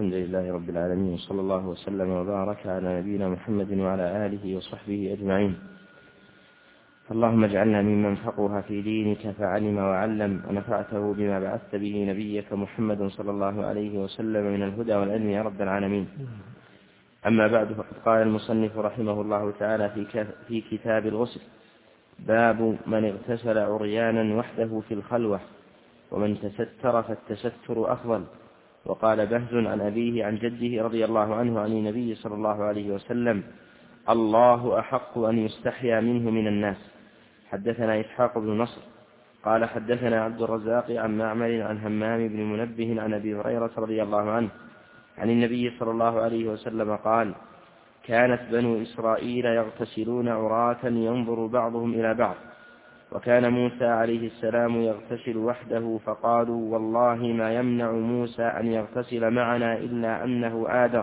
الحمد لله رب العالمين، وصلى الله وسلم وبارك على نبينا محمد وعلى آله وصحبه أجمعين. اللهم اجعلنا ممن فقه في دينك فعلم وعلم، ونفعته بما بعثت به نبيك محمد صلى الله عليه وسلم من الهدى والعلم يا رب العالمين. أما بعد، فقد قال المصنف رحمه الله تعالى في كتاب الغسل: باب من اغتسل عريانا وحده في الخلوة، ومن تستر فالتستر أفضل. وقال بهز عن أبيه عن جده رضي الله عنه عن النبي صلى الله عليه وسلم: الله أحق أن يستحيا منه من الناس. حدثنا إسحاق بن نصر قال حدثنا عبد الرزاق عن معمر عن همام بن منبه عن أبي هريرة رضي الله عنه عن النبي صلى الله عليه وسلم قال: كانت بنو إسرائيل يغتسلون عراة ينظر بعضهم إلى بعض، وكان موسى عليه السلام يغتسل وحده، فقالوا: والله ما يمنع موسى أن يغتسل معنا إلا أنه آدر.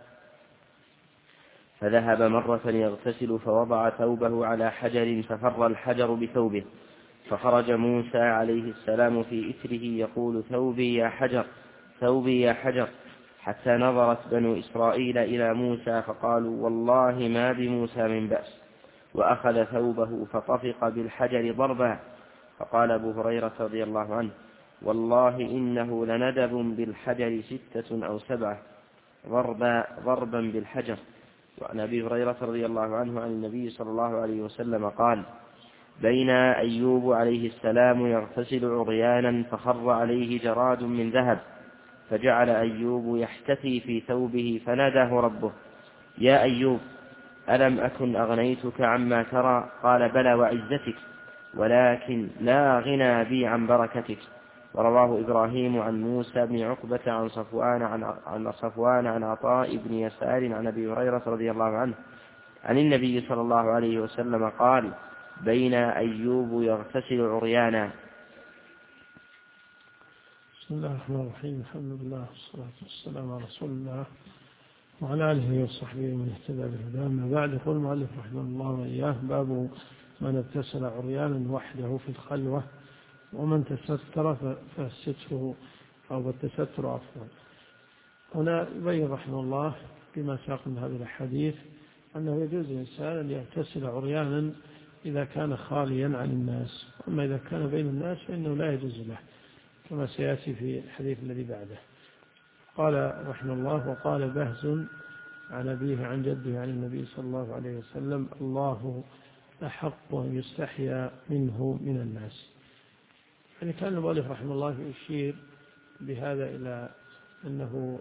فذهب مرة يغتسل فوضع ثوبه على حجر ففر الحجر بثوبه، فخرج موسى عليه السلام في إثره يقول: ثوبي يا حجر، ثوبي يا حجر، حتى نظرت بنو إسرائيل إلى موسى فقالوا: والله ما بموسى من بأس. وأخذ ثوبه فطفق بالحجر ضربا. فقال أبو هريرة رضي الله عنه: والله إنه لندب بالحجر 6 أو 7 ضربا بالحجر. وعن أبي هريرة رضي الله عنه عن النبي صلى الله عليه وسلم قال: بين أيوب عليه السلام يغتسل عريانا فخر عليه جراد من ذهب، فجعل أيوب يحتفي في ثوبه، فناداه ربه: يا أيوب، ألم أكن أغنيتك عما ترى؟ قال: بلى وعزتك، ولكن لا غنى بي عن بركتك. ورواه إبراهيم عن موسى بن عقبة عن صفوان عن عطاء بن يسار عن أبي هريرة رضي الله عنه عن النبي صلى الله عليه وسلم قال: بين أيوب يغتسل عريانا. بسم الله الرحمن الرحيم. الحمد لله والصلاة والسلام على رسول الله وعلى آله وصحبه من اهتدى بهداه. أما بعد، يقول المؤلف رحمه الله وإياه: باب من اغتسل عريانا وحده في الخلوة، ومن تستر فالستر أو التستر أفضل. هنا يبين رحمه الله بما ساق من هذه الحديث أنه يجوز للإنسان أن يغتسل عريانا إذا كان خاليا عن الناس، أما إذا كان بين الناس فإنه لا يجوز له، كما سيأتي في الحديث الذي بعده. قال رحمه الله: وقال بهز عن أبيه عن جده عن النبي صلى الله عليه وسلم: الله أحق أن يستحيا منه من الناس. يعني كان المؤلف رحمه الله يشير بهذا إلى أنه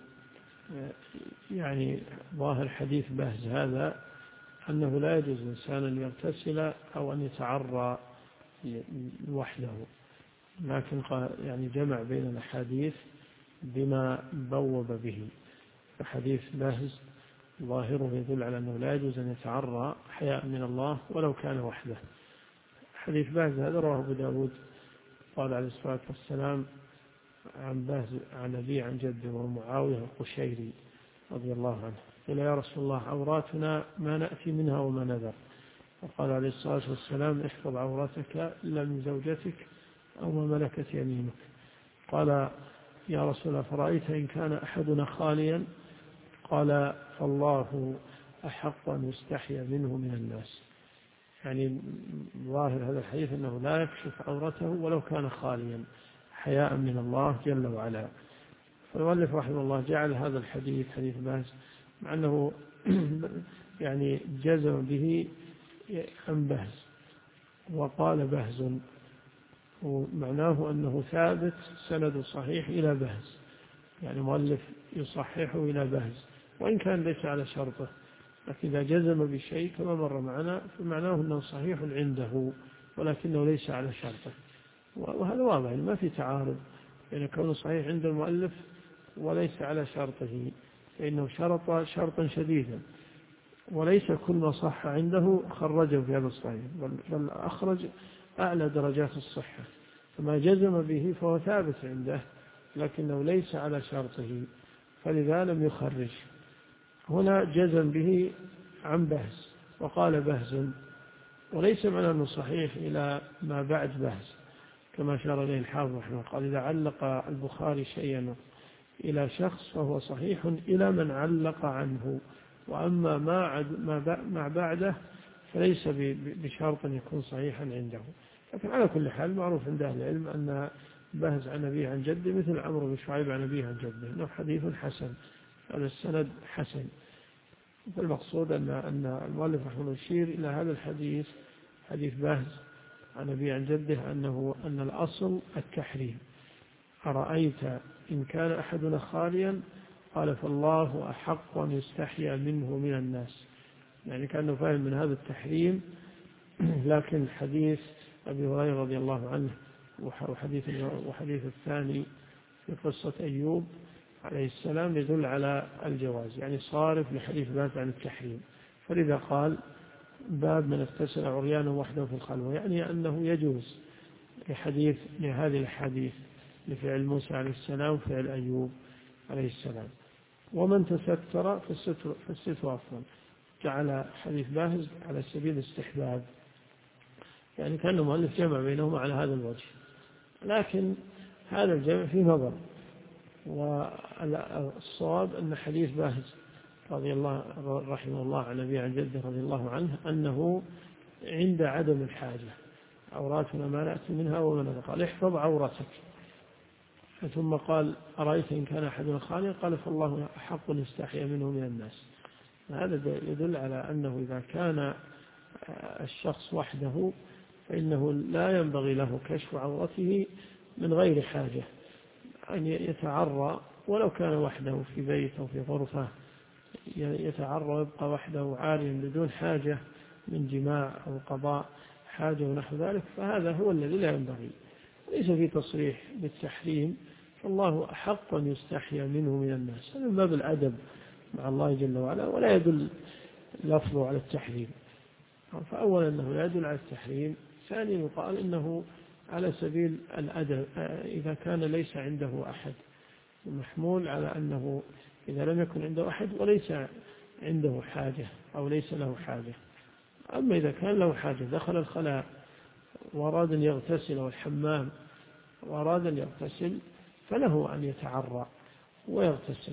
يعني ظاهر حديث بهز هذا أنه لا يجوز الإنسان أن يغتسل أو أن يتعرى وحده، لكن يعني جمع بين الأحاديث بما بوب به. فحديث بهز ظاهره يدل على أنه لا يجوز أن يتعرى حياء من الله ولو كان وحده. حديث بهز هذا رواه أبو داود، قال عليه الصلاة والسلام عن بهز عن أبي عن جده ومعاوية القشيري رضي الله عنه: قال: يا رسول الله، عوراتنا ما نأتي منها وما نذر. فقال عليه الصلاة والسلام: احفظ عورتك إلا من زوجتك أو ما ملكت يمينك. قال: يا رسول الله، فرأيت إن كان أحدنا خاليا؟ قال: فالله أحق أن يستحيا منه من الناس. يعني ظاهر هذا الحديث أنه لا يكشف عورته ولو كان خاليا حياء من الله جل وعلا. فالمؤلف رحمه الله جعل هذا الحديث حديث بهز مع أنه يعني جزم به عن بهز، وقال بهز، ومعناه أنه ثابت سند صحيح إلى بهز، يعني مؤلف يصححه إلى بهز وإن كان ليس على شرطه، لكن إذا جزم بشيء كما مر معنا فمعناه أنه صحيح عنده ولكنه ليس على شرطه. وهذا واضح، ما في تعارض بين كونه صحيح عند المؤلف وليس على شرطه، فإنه شرط شرطا شديدا، وليس كل ما صح عنده خرجه في هذا الصحيح، بل أخرج أعلى درجات الصحة، فما جزم به فهو ثابت عنده لكنه ليس على شرطه، فلذا لم يخرج. هنا جزم به عن بهز وقال بهز، وليس معنى أنه صحيح إلى ما بعد بهز، كما أشار إليه الحافظ رحمه الله. قال: إذا علق البخاري شيئا إلى شخص فهو صحيح إلى من علق عنه، وأما ما بعده فليس بشرط أن يكون صحيحا عنده. لكن على كل حال معروف عند أهل العلم أن بهز عن أبيه عن جده مثل عمرو بن شعيب عن أبيه عن جده أنه حديث حسن، هذا السند حسن. فالمقصود أن المؤلف رحمه الله يشير إلى هذا الحديث، حديث بهز عن أبيه عن جده، أن الأصل التحريم. أرأيت إن كان أحدنا خاليا قال فالله أحق أن يستحيا منه من الناس، يعني كأنه فاهم من هذا التحريم. لكن حديث أبي هريرة رضي الله عنه وحديث الثاني في قصة أيوب عليه السلام يدل على الجواز، يعني صارف لحديث بهز عن التحريم. فلذا قال باب من اغتسل عريانا وحده في الخلوة، يعني أنه يجوز لهذه الحديث لفعل موسى عليه السلام وفعل أيوب عليه السلام. ومن تستر فالستر أفضل، جعل حديث باهز على سبيل الاستحباب، يعني كان المؤلف جمع بينهما على هذا الوجه. لكن هذا الجمع فيه نظر، والصواب أن حديث باهز رضي الله رحمه الله عن أبي عن جده رضي الله عنه أنه عند عدم الحاجة، عوراتنا ما نأتي منها ومن قال احفظ عورتك، ثم قال أرأيت إن كان أحدنا خاليا قال فالله أحق يستحيا منه من الناس. هذا يدل على أنه إذا كان الشخص وحده فإنه لا ينبغي له كشف عورته من غير حاجة، أن يتعرى ولو كان وحده في بيت أو في غرفة، يتعرى ويبقى وحده عاريا بدون حاجة من جماع أو قضاء حاجة ونحو ذلك، فهذا هو الذي لا ينبغي. ليس في تصريح بالتحريم، فالله أحق أن يستحيا منه من الناس، هذا من باب الأدب مع الله جل وعلا، ولا يدل لفظه على التحريم. فأولا أنه لا يدل على التحريم، ثانيا يقال إنه على سبيل الأدب إذا كان ليس عنده أحد، محمول على أنه إذا لم يكن عنده أحد وليس عنده حاجة أو ليس له حاجة. أما إذا كان له حاجة دخل الخلاء وأراد أن يغتسل والحمام وأراد أن يغتسل فله أن يتعرى ويغتسل،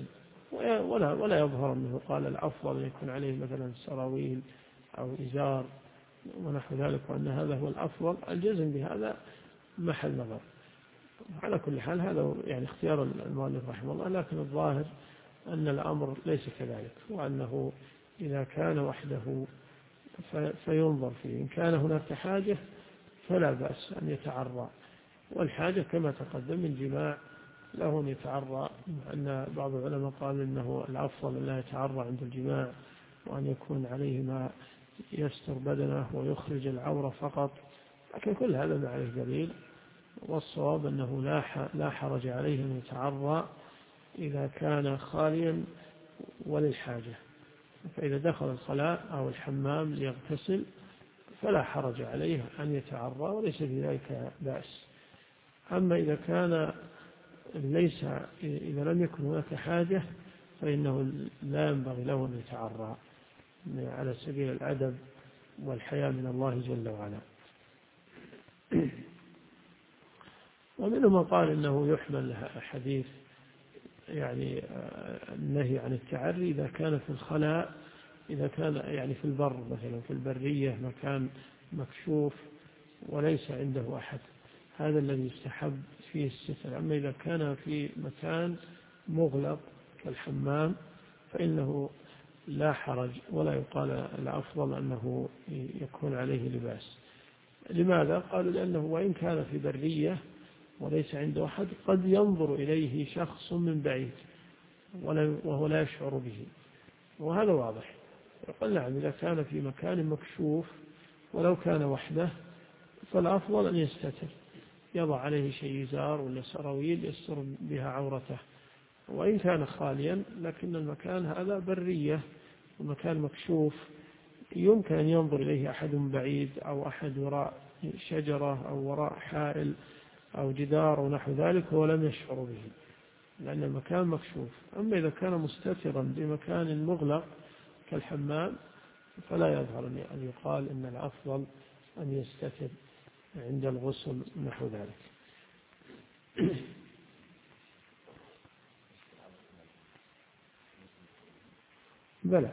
ولا يظهر أنه قال الأفضل أن يكون عليه مثلا سراويل أو إزار ونحو ذلك وأن هذا هو الأفضل. الجزم بهذا محل نظر. على كل حال هذا يعني اختيار المؤلف رحمه الله، لكن الظاهر أن الأمر ليس كذلك، وأنه إذا كان وحده فينظر فيه، إن كان هناك حاجة فلا بأس أن يتعرى، والحاجة كما تقدم من جماع له أن يتعرى، أن بعض العلماء قال إنه الأفضل أن لا يتعرى عند الجماع، وأن يكون عليه ما يستر بدنه ويخرج العورة فقط، لكن كل هذا ما عليه دليل. والصواب أنه لا حرج عليه أن يتعرى إذا كان خاليا وللحاجة، فإذا دخل الخلاء أو الحمام ليغتسل فلا حرج عليه أن يتعرى وليس في ذلك بأس. أما إذا كان إذا لم يكن هناك حاجة فإنه لا ينبغي له أن يتعرى على سبيل الأدب والحياء من الله جل وعلا. ومنهم من قال إنه يحمل حديث يعني النهي عن التعري إذا كان في الخلاء، إذا كان يعني في البر مثلا في البرية مكان مكشوف وليس عنده أحد، هذا الذي يستحب فيه الستر. أما إذا كان في مكان مغلق كالحمام فإنه لا حرج، ولا يقال الأفضل أنه يكون عليه لباس. لماذا؟ قالوا لأنه وإن كان في برية وليس عنده أحد قد ينظر إليه شخص من بعيد وهو لا يشعر به، وهذا واضح. يقول نعم إذا كان في مكان مكشوف ولو كان وحده فالأفضل أن يستتر، يضع عليه شيء يزار ولا سراويل يستر بها عورته. وإن كان خاليا لكن المكان هذا برية ومكان مكشوف يمكن أن ينظر إليه أحد بعيد أو أحد وراء شجرة أو وراء حائل أو جدار ونحو ذلك هو لم يشعر به لأن المكان مكشوف. أما إذا كان مستترا بمكان مغلق كالحمام فلا يظهر أن يقال إن الأفضل أن يستتر عند الغسل نحو ذلك. بلى.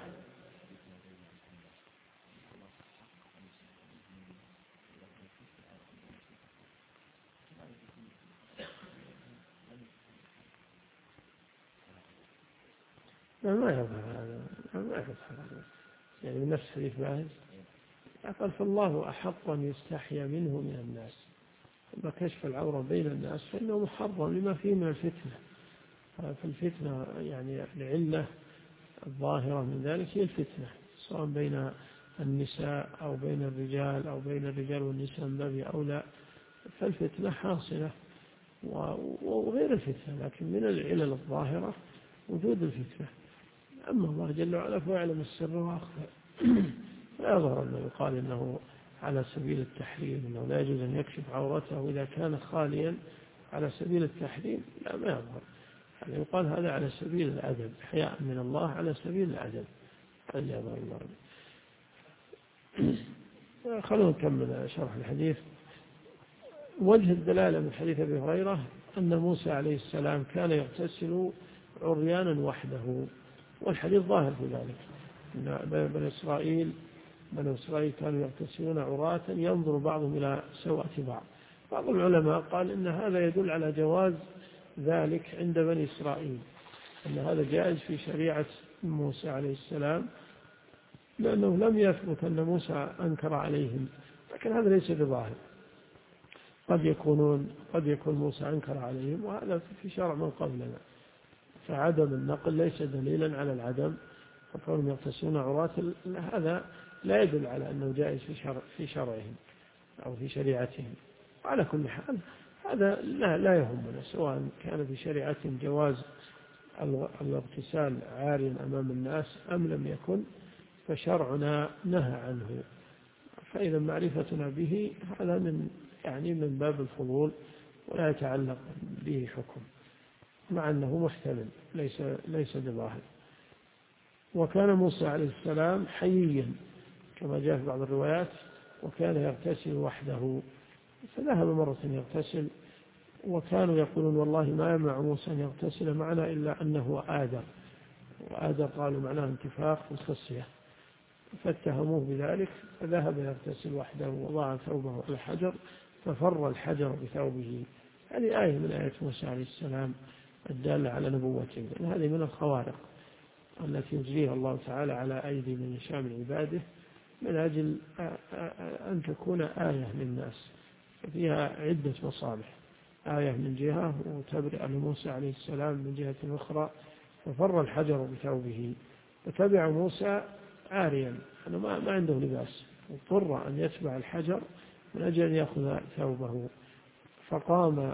ما يظهر هذا، ما يظهر هذا يعني نفس حديث باهز. قال فالله أحق أن يستحيا منه من الناس، أما كشف العورة بين الناس فإنه محرم لما فيه من الفتنة. فالفتنة يعني العلة الظاهرة من ذلك هي الفتنة، سواء بين النساء أو بين الرجال أو بين الرجال والنساء من باب أولى، فالفتنة حاصلة وغير الفتنة، لكن من العلل الظاهرة وجود الفتنة. أما الله جل وعلا فيعلم السر وأخفى، لا يظهر أنه يقال إنه على سبيل التحريم، إنه لا يجوز أن يكشف عورته إذا كان خاليا على سبيل التحريم، لا ما يظهر. يعني يقال هذا على سبيل الأدب، حياء من الله على سبيل الأدب، هذا يظهر الله. خلونا نكمل شرح الحديث. وجه الدلالة من حديث أبي هريرة أن موسى عليه السلام كان يغتسل عريانا وحده، والحديث ظاهر في ذلك. إن بني إسرائيل كانوا يغتسلون عراة ينظر بعضهم إلى سوءة بعض. بعض العلماء قال إن هذا يدل على جواز ذلك عند بني إسرائيل، أن هذا جائز في شريعة موسى عليه السلام، لأنه لم يثبت أن موسى أنكر عليهم، لكن هذا ليس بظاهر. قد يكون موسى أنكر عليهم، وهذا في شرع من قبلنا، فعدم النقل ليس دليلا على العدم. فكونهم يغتسلون عراة هذا لا يدل على أنه جائز في شرعهم أو في شريعتهم. وعلى كل حال هذا لا يهمنا، سواء كان في شريعتهم جواز الاغتسال عاريا أمام الناس أم لم يكن، فشرعنا نهى عنه. فإذا معرفتنا به هذا من باب الفضول، ولا يتعلق به حكم، مع أنه محتمل ليس بظاهر. وكان موسى عليه السلام حييا كما جاء في بعض الروايات، وكان يغتسل وحده، فذهب مرة يغتسل، وكانوا يقولون والله ما يمنع موسى أن يغتسل معنا إلا أنه آدر، وآدر قالوا معناه انتفاخ الخصية، فاتهموه بذلك، فذهب يغتسل وحده وضع ثوبه على الحجر ففر الحجر بثوبه. هذه آية من آيات موسى عليه السلام الدالة على نبوته، لأن هذه من الخوارق التي يجريها الله تعالى على أيدي من يشاء من عباده، من أجل أن تكون آية للناس، فيها عدة مصالح. آية من جهة، وتبرئ لموسى عليه السلام من جهة أخرى. ففر الحجر بثوبه، فتبع موسى عاريا، أنه ما عنده لباس، واضطر أن يتبع الحجر من أجل أن يأخذ ثوبه. فقام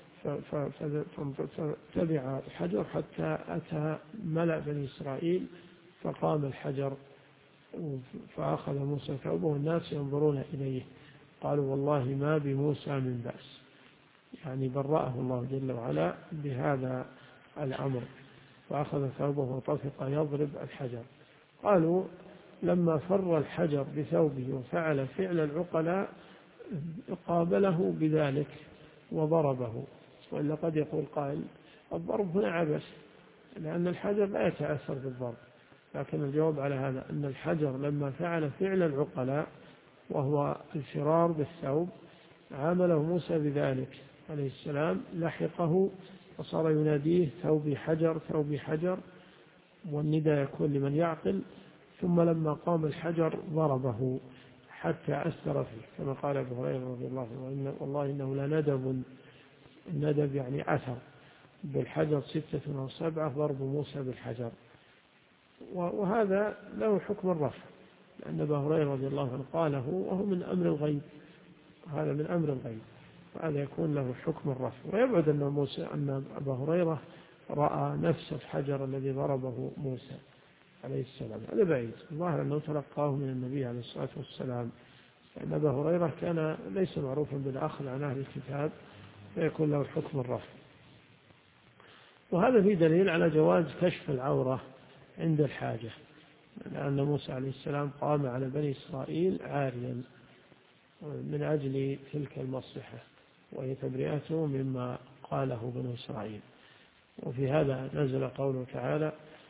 فتبع الحجر حتى أتى ملأ بني إسرائيل، فقام الحجر فأخذ موسى ثوبه، والناس ينظرون إليه، قالوا والله ما بموسى من بأس، يعني برأه الله جل وعلا بهذا الأمر. فأخذ ثوبه وطفق يضرب الحجر. قالوا لما فر الحجر بثوبه وفعل فعل العقلاء قابله بذلك وضربه. وإلا قد يقول قائل الضرب هنا عبث، لأن الحجر لا يتأثر بالضرب، لكن الجواب على هذا أن الحجر لما فعل فعل العقلاء وهو الفرار بالثوب عامله موسى بذلك عليه السلام، لحقه وصار يناديه ثوبي حجر ثوبي حجر، والنداء يكون لمن يعقل. ثم لما قام الحجر ضربه حتى أثر فيه، كما قال أبو هريرة رضي الله عنه والله إنه لندب، الندب يعني أثر بالحجر 6 أو 7 ضرب موسى بالحجر. وهذا له حكم الرفع، لأن أبا هريرة رضي الله عنه قاله وهو من أمر الغيب، هذا من أمر الغيب، وهذا يكون له حكم الرفع. ويبعد أن أبا هريرة رأى نفس الحجر الذي ضربه موسى عليه السلام، هذا بعيد. الظاهر أنه تلقاه من النبي عليه الصلاة والسلام، لأن أبا هريرة كان ليس معروفا بالأخذ عن أهل الكتاب، فيكون له حكم الرفع. وهذا فيه دليل على جواز كشف العورة عند الحاجة، لأن موسى عليه السلام قام على بني إسرائيل عاريا من أجل تلك المصلحة، وهي تبرئته مما قاله بنو إسرائيل. وفي هذا نزل قوله تعالى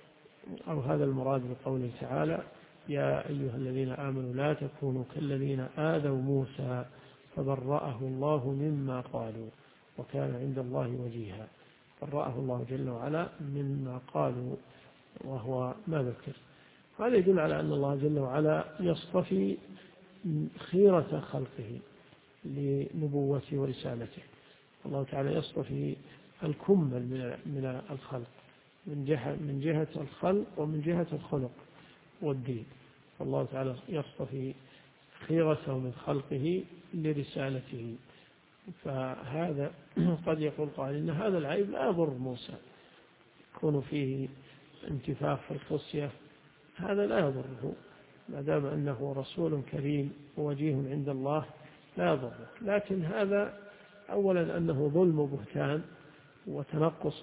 أو هذا المراد بقوله تعالى يا أيها الذين آمنوا لا تكونوا كالذين آذوا موسى فبرأه الله مما قالوا وكان عند الله وجيها. برأه الله جل وعلا مما قالوا وهو ما ذكر. هذا يدل على أن الله جل وعلا يصطفي خيرة خلقه لنبوته ورسالته. الله تعالى يصطفي الكمل من الخلق من جهة الخلق ومن جهة الخلق والدين. الله تعالى يصطفي خيرته من خلقه لرسالته. فهذا قد يقول قائل إن هذا العيب لا يضر موسى، يكون فيه انتفاخ في الخصية، هذا لا يضره ما دام أنه رسول كريم ووجيه عند الله لا يضره. لكن هذا أولا أنه ظلم وبهتان وتنقص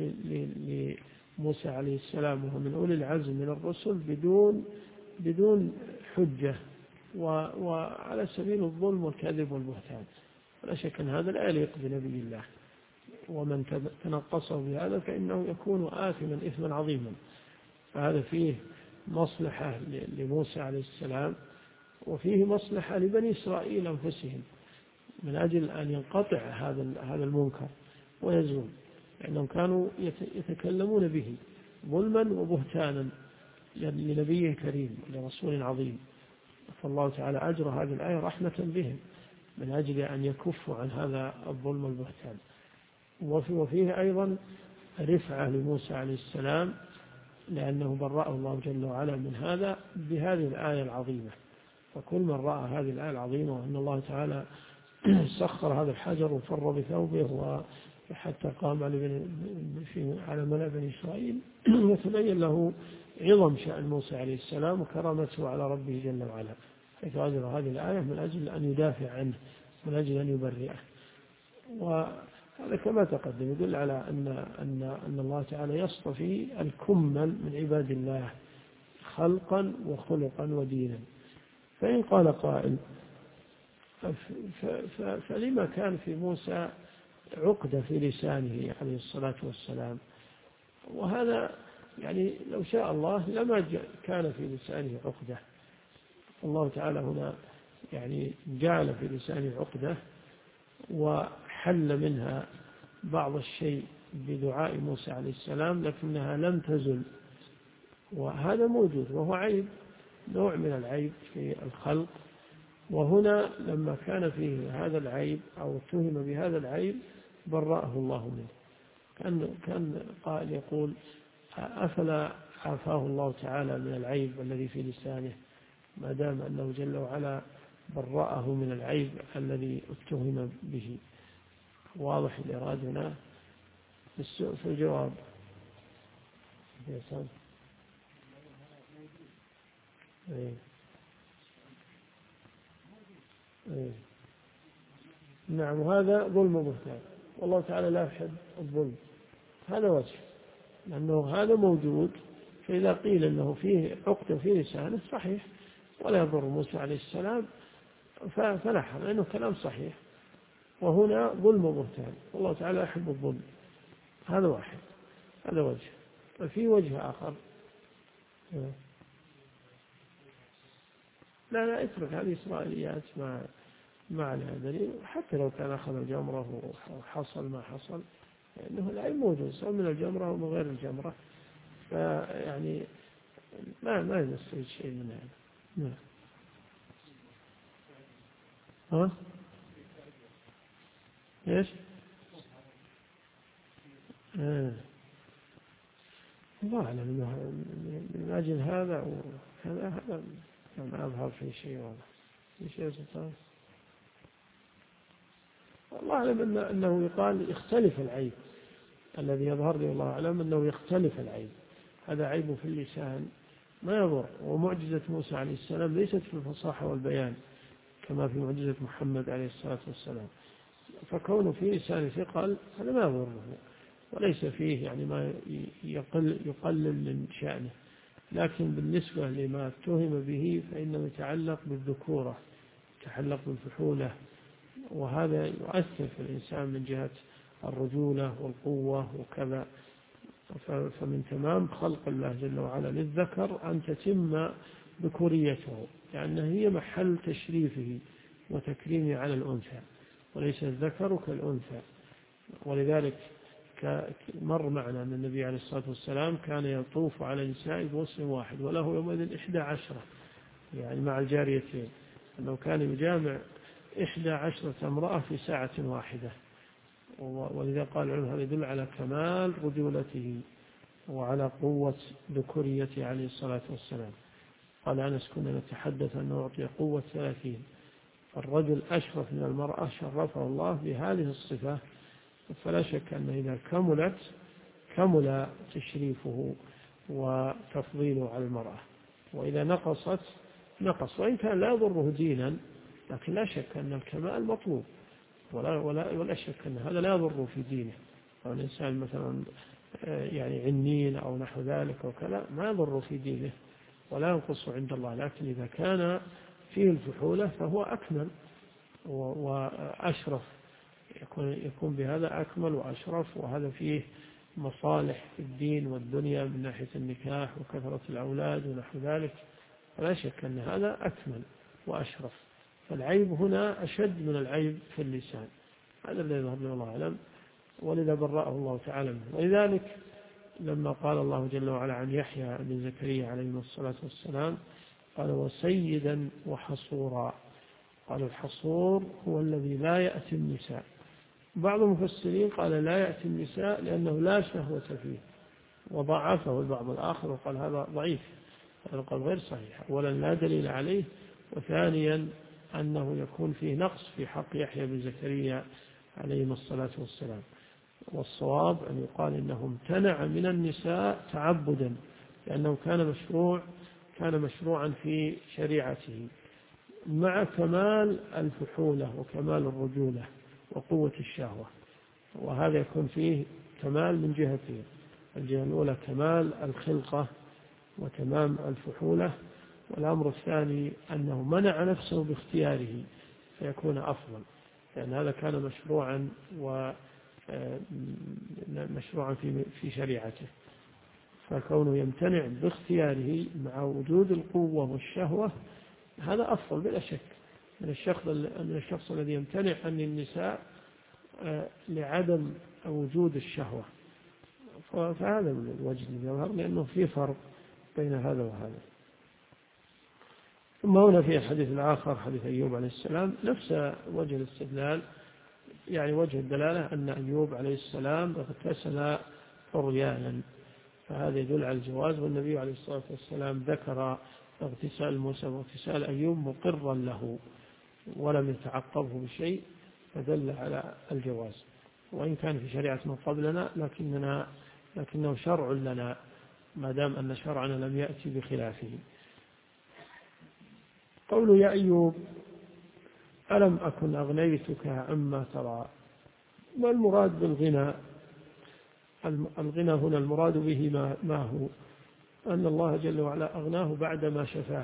لموسى عليه السلام وهو من أولي العزم من الرسل بدون حجة وعلى سبيل الظلم والكذب والبهتان. ولا شك أن هذا لا يليق بنبي الله، ومن تنقصه بهذا فإنه يكون آثما إثما عظيما. فهذا فيه مصلحة لموسى عليه السلام وفيه مصلحة لبني إسرائيل أنفسهم من أجل أن ينقطع هذا المنكر ويزول، لأنهم كانوا يتكلمون به ظلما وبهتانا لنبي كريم لرسول عظيم. فالله تعالى أجرى هذه الآية رحمة بهم من أجل أن يكفوا عن هذا الظلم والبهتان. وفيه أيضا رفعة لموسى عليه السلام لأنه برأه الله جل وعلا من هذا بهذه الآية العظيمة. فكل من رأى هذه الآية العظيمة وأن الله تعالى سخر هذا الحجر وفر بثوبه وحتى قام على ملأ بني إسرائيل يتبين له عظم شأن موسى عليه السلام وكرامته على ربه جل وعلا، حيث أجرى هذه الآية من أجل أن يدافع عنه من أجل أن يبرئه. وهذا كما تقدم يدل على أن الله تعالى يصطفي الكمل من عباد الله خلقا وخلقا ودينا. فإن قال قائل فلما كان في موسى عقدة في لسانه عليه الصلاة والسلام؟ وهذا يعني لو شاء الله لما كان في لسانه عقدة. الله تعالى هنا يعني جعل في لسانه عقدة وحل منها بعض الشيء بدعاء موسى عليه السلام لكنها لم تزل، وهذا موجود وهو عيب، نوع من العيب في الخلق. وهنا لما كان فيه هذا العيب أو اتهم بهذا العيب برأه الله منه. كان قائل يقول أفلا عافاه الله تعالى من العيب الذي في لسانه ما دام أنه جل وعلا برأه من العيب الذي اتهم به. واضح الإراد هنا في الجواب. نعم، وهذا ظلم وبهتان، والله تعالى لا يحب الظلم. هذا وجه لأنه هذا موجود، فإذا قيل أنه فيه عقدة في لسانه صحيح ولا يضر موسى عليه السلام فنحن لأنه كلام صحيح. وهنا ظلم وبهتان، والله تعالى يحب الظلم. هذا واحد، هذا وجه. وفي وجه آخر لا اترك هذه إسرائيليات ما عليها دليل، حتى لو كان أخذ الجمرة وحصل ما حصل لأنه العيب موجود سواء من الجمرة أو من غير الجمرة، فيعني ما ينسي شيء من هذا. ها؟ إيش؟ الله أعلم من أجل هذا وهذا يعني أظهر في شيء واضح. في شيء سلطان الله أعلم أنه يقال يختلف العيب الذي يظهر لي، الله أعلم أنه يختلف العيب. هذا عيب في اللسان ما يضر، ومعجزة موسى عليه السلام ليست في الفصاحة والبيان كما في معجزة محمد عليه الصلاة والسلام، فكونه في لسان ثقل هذا ما يضره وليس فيه يعني ما يقلل من شأنه. لكن بالنسبة لما اتهم به فإنه يتعلق بالذكورة، يتعلق بالفحولة، وهذا يؤثر في الإنسان من جهة الرجولة والقوة وكذا. فمن تمام خلق الله جل وعلا للذكر أن تتم ذكوريته، لأنها هي محل تشريفه وتكريمه على الأنثى، وليس الذكر كالأنثى. ولذلك مر معنا أن النبي عليه الصلاة والسلام كان يطوف على النساء بغسل واحد، وله يومئذ 11 يعني مع الجاريتين، أنه كان يجامع 11 امرأة في ساعة واحدة. ولذا قال العلماء هذا يدل على كمال رجولته وعلى قوة ذكوريته عليه الصلاة والسلام. قال أنس كنا نتحدث أنه أعطي قوة 30، فالرجل أشرف من المرأة شرفه الله بهذه الصفة، فلا شك أنه إذا كمل تشريفه وتفضيله على المرأة، وإذا نقص وإن كان لا يضره دينا، لكن لا شك أن الكمال مطلوب، ولا شك أن هذا لا يضره في دينه. أو الإنسان مثلا يعني عنين أو نحو ذلك وكذا ما يضره في دينه ولا ينقص عند الله، لكن إذا كان فيه الفحولة فهو أكمل وأشرف، يكون بهذا أكمل وأشرف، وهذا فيه مصالح في الدين والدنيا من ناحية النكاح وكثرة الأولاد ونحو ذلك، فلا شك أن هذا أكمل وأشرف. فالعيب هنا أشد من العيب في اللسان، هذا الذي يظهر لي الله أعلم، ولذا برأه الله تعالى منه. ولذلك لما قال الله جل وعلا عن يحيى بن زكريا عليه الصلاة والسلام قال وسيدا وحصورا، قال الحصور هو الذي لا يأتي النساء. بعض المفسرين قال لا يأتي النساء لأنه لا شهوة فيه، وضعفه البعض الآخر وقال هذا ضعيف، هذا قال غير صحيح. أولا لا دليل عليه، وثانيا أنه يكون فيه نقص في حق يحيى بن زكريا عليه الصلاة والسلام. والصواب أن يقال إنه امتنع من النساء تعبدا، لأنه كان مشروعا في شريعته مع كمال الفحولة وكمال الرجولة وقوة الشهوة، وهذا يكون فيه كمال من جهتين: الجهة الأولى كمال الخلقة وتمام الفحولة، والأمر الثاني أنه منع نفسه باختياره فيكون أفضل، لأن هذا كان مشروعا في شريعته، فكونه يمتنع باختياره مع وجود القوة والشهوة هذا أفضل بلا شك من الشخص الذي يمتنع عن النساء لعدم وجود الشهوة. فهذا الوجه يظهر لأنه في فرق بين هذا وهذا. ثم هنا في الحديث الآخر حديث أيوب عليه السلام نفس وجه الاستدلال، يعني وجه الدلالة أن أيوب عليه السلام اغتسل عريانا، فهذا يدل على الجواز، والنبي عليه الصلاة والسلام ذكر اغتسال موسى واغتسال أيوب مقرا له ولم يتعقبه بشيء، فدل على الجواز، وإن كان في شريعة من قبلنا لكنه شرع لنا ما دام أن شرعنا لم يأتي بخلافه. قول يا أيوب ألم أكن أغنيتك عما ترى، ما المراد بالغنى؟ الغنى هنا المراد به ما هو أن الله جل وعلا أغناه بعدما شفاه،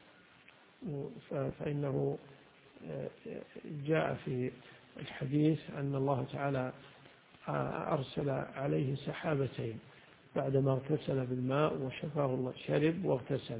فإنه جاء في الحديث أن الله تعالى أرسل عليه سحابتين بعدما اغتسل بالماء وشفاه الله، شرب واغتسل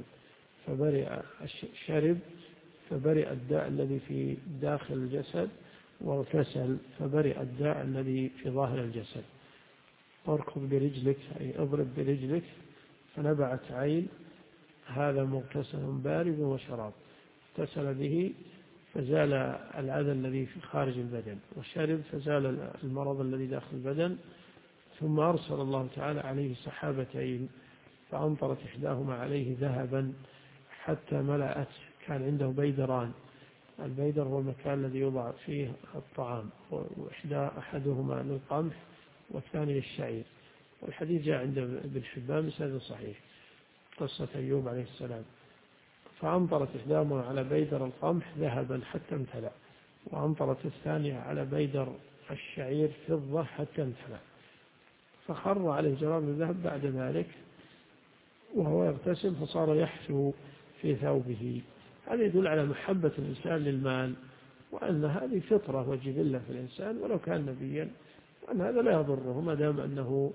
فبرئ الداء الذي في داخل الجسد، واغتسل فبرئ الداء الذي في ظاهر الجسد. اركض برجلك أي اضرب برجلك فنبعت عين، هذا مغتسل بارد وشراب، اغتسل به فزال الأذى الذي في خارج البدن، وشرب فزال المرض الذي داخل البدن. ثم أرسل الله تعالى عليه سحابتين فأمطرت إحداهما عليه ذهبا حتى ملأت، كان عنده بيدران، البيدر هو المكان الذي يوضع فيه الطعام، أحدهما للقمح والثاني للشعير، والحديث جاء عند ابن حبان بسند صحيح قصة أيوب عليه السلام. فأمطرت إحداهما على بيدر القمح ذهبا حتى امتلأ، وأمطرت الثانية على بيدر الشعير فضة حتى امتلأ، فخر عليه جراب الذهب بعد ذلك وهو يغتسل فصار يحثو في ثوبه. هذا يدل على محبة الإنسان للمال، وأن هذه فطرة وجبلة في الإنسان ولو كان نبيا، وأن هذا لا يضره ما دام أنه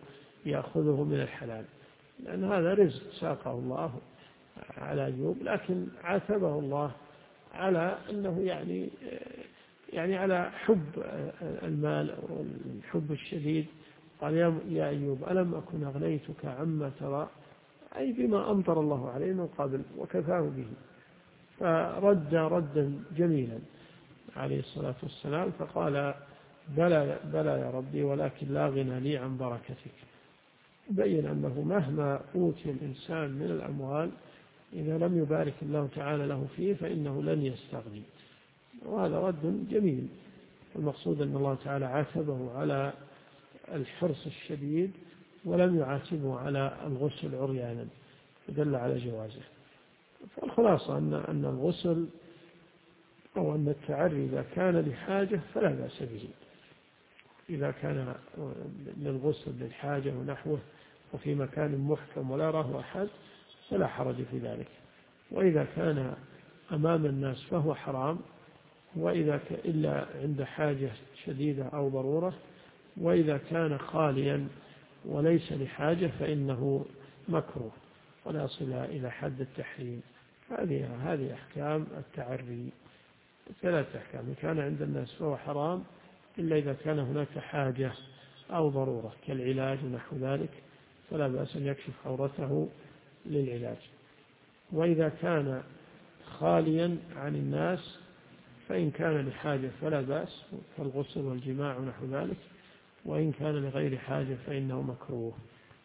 يأخذه من الحلال، لأن هذا رزق ساقه الله على أيوب، لكن عاتبه الله على أنه يعني على حب المال والحب الشديد. قال يا أيوب ألم أكن أغنيتك عما ترى، أي بما أمطر الله عليه من قبل وكفاه به. فرد ردا جميلا عليه الصلاة والسلام، فقال بلى يا ربي، ولكن لا غنى لي عن بركتك. بين أنه مهما أوتي الإنسان من الأموال إذا لم يبارك الله تعالى له فيه فإنه لن يستغني، وهذا رد جميل. المقصود أن الله تعالى عاتبه على الحرص الشديد ولم يعاتبه على الغسل عريانا، فدل على جوازه. فالخلاصة أن الغسل أو أن التعري إذا كان لحاجة فلا بأس به، إذا كان للغسل للحاجة ونحوه وفي مكان محكم ولا راه أحد فلا حرج في ذلك. وإذا كان أمام الناس فهو حرام، وإذا إلا عند حاجة شديدة أو ضرورة. وإذا كان خاليا وليس لحاجة فإنه مكروه ولا يصل إلى حد التحريم. هذه أحكام التعري، 3 أحكام. إن كان عند الناس فهو حرام إلا إذا كان هناك حاجة أو ضرورة كالعلاج ونحو ذلك، فلا بأس أن يكشف عورته للعلاج. وإذا كان خاليا عن الناس فإن كان لحاجة فلا بأس كالغسل والجماع ونحو ذلك، وإن كان لغير حاجة فإنه مكروه.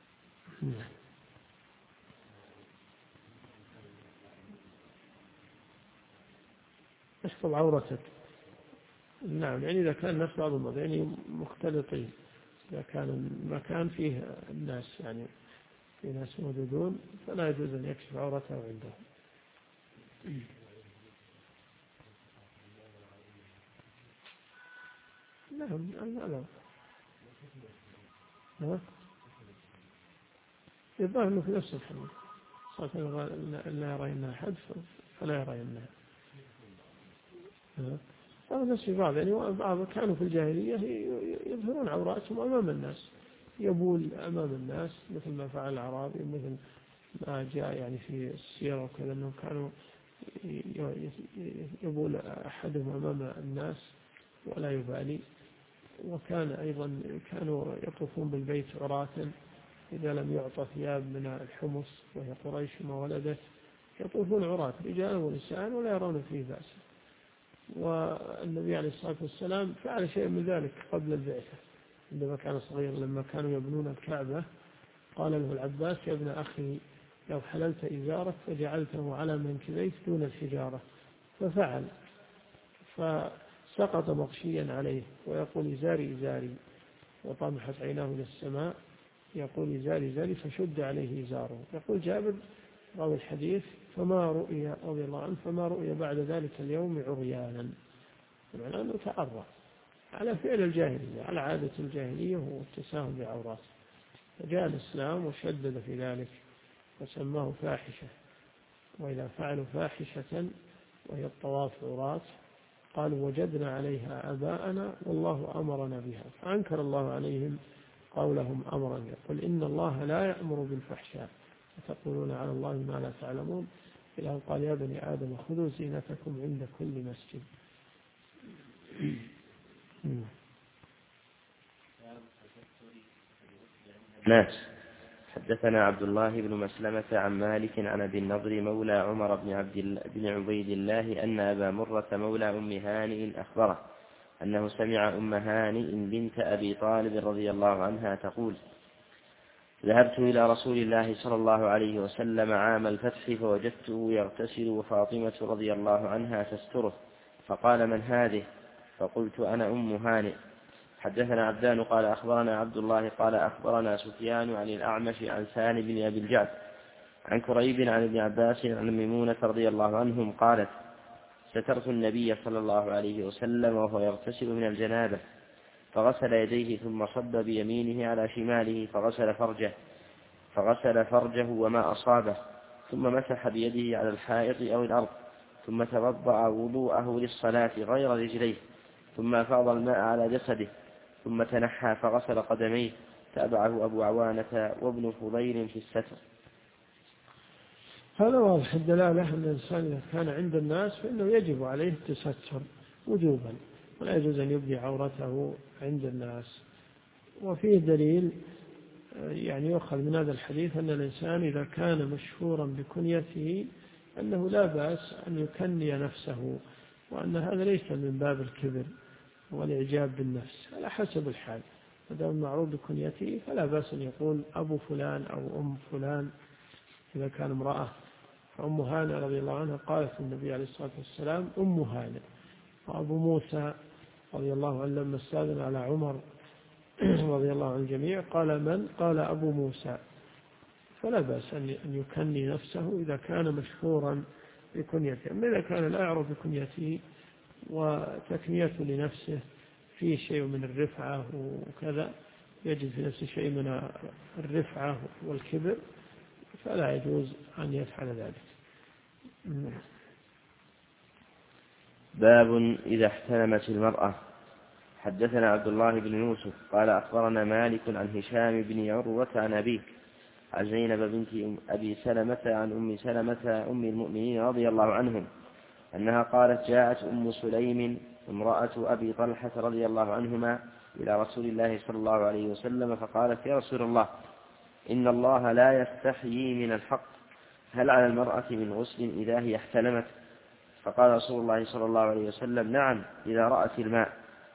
احفظ عورتك. نعم، يعني إذا كان الناس بعضهم يعني مختلطين، إذا كان المكان فيه الناس يعني في ناس موجودون فلا يجوز أن يكشف عورته عندهم. نعم لا يظهر أنه في نفس الحديث صلى الله عليه وسلم لا يرى إنها حد فلا يرى إنها. هذا نفس في بعض، يعني بعض كانوا في الجاهلية يظهرون عوراتهم أمام الناس، يبول أمام الناس مثل ما فعل الأعرابي، مثل ما جاء يعني في السيرة وكذا أنهم كانوا يبول أحدهم أمام الناس ولا يبالي. وكان أيضا كانوا يطوفون بالبيت عراة إذا لم يعطى ثياب من الحمص، وهي قريش ما ولدت، يطوفون عراة رجال ونساء ولا يرون فيه بأسا. والنبي عليه الصلاة والسلام فعل شيء من ذلك قبل البعثة عندما كان صغير، لما كانوا يبنون الكعبة قال له العباس يا ابن أخي لو حللت إزارك فجعلته على منكبيك دون الحجارة، ففعل، فسقط مغشيا عليه ويقول إزاري إزاري، وطمحت عيناه إلى السماء يقول إزاري إزاري، فشد عليه إزاره. يقول جابر راوي الحديث فما رؤي رضي الله عنه فما رؤي بعد ذلك اليوم عريانا، معناه أنه تعرى على فعل الجاهلية، على عادة الجاهلية والتساهل بعورات. فجاء الإسلام وشدد في ذلك وسماه فاحشة. وإذا فعلوا فاحشة وهي الطواف عورات قالوا وجدنا عليها آباءنا والله أمرنا بها، فأنكر الله عليهم قولهم أمرا. يقول إن الله لا يأمر بالفحشاء وتقولون على الله ما لا تعلمون، إلى أن قال يا بني آدم خذوا زينتكم عند كل مسجد. ناس. حدثنا عبد الله بن مسلمة عن مالك عن أبي النضر مولى عمر بن عبيد الله أن أبا مرة مولى أم هانئ أخبره أنه سمع أم هانئ بنت أبي طالب رضي الله عنها تقول ذهبت إلى رسول الله صلى الله عليه وسلم عام الفتح فوجدته يغتسل وفاطمة رضي الله عنها تستره، فقال من هذه؟ فقلت أنا أم هانئ. حدثنا عبدان قال أخبرنا عبد الله قال أخبرنا سفيان عن الأعمش عن سالم بن أبي الجعد عن كريب عن ابن عباس عن ميمونة رضي الله عنهم قالت سترت النبي صلى الله عليه وسلم وهو يغتسل من الجنابة فغسل يديه ثم صب بيمينه على شماله فغسل فرجه وما أصابه ثم مسح بيده على الحائط أو الأرض ثم توضأ وضوءه للصلاة غير رجليه ثم أفاض الماء على جسده ثم تنحى فغسل قدميه تابعه أبو عوانة وابن فضيل في الستر. هذا واضح الدلالة أن الإنسان إذا كان عند الناس فإنه يجب عليه التستر وجوبا، ولا يجوز أن يبدي عورته عند الناس. وفيه دليل يعني يؤخذ من هذا الحديث أن الإنسان إذا كان مشهورا بكنيته أنه لا بأس أن يكني نفسه، وأن هذا ليس من باب الكبر والإعجاب بالنفس، على حسب الحال. ما دام معروف بكنيته فلا بأس أن يقول أبو فلان أو أم فلان إذا كان امرأة. فأم هانئ رضي الله عنها قالت النبي عليه الصلاة والسلام أم هانئ. وأبو موسى رضي الله عنه لما استأذن على عمر رضي الله عن الجميع قال من؟ قال أبو موسى. فلا بأس أن يكني نفسه إذا كان مشهورا بكنيته. أما إذا كان لا يعرف بكنيته وتكنيته لنفسه فيه شيء من الرفعة وكذا، يجد في نفسه شيء من الرفعة والكبر، فلا يجوز أن يفعل ذلك. باب إذا احتلمت المرأة. حدثنا عبد الله بن يوسف قال أخبرنا مالك عن هشام بن عروة عن أبيه عن زينب بنت أبي سلمة عن أم سلمة أم المؤمنين رضي الله عنهم أنها قالت جاءت أم سليم امرأة أبي طلحة رضي الله عنهما إلى رسول الله صلى الله عليه وسلم فقالت يا رسول الله إن الله لا يستحيي من الحق، هل على المرأة من غسل إذا هي احتلمت؟ فقال رسول الله صلى الله عليه وسلم نعم إذا رأت الماء.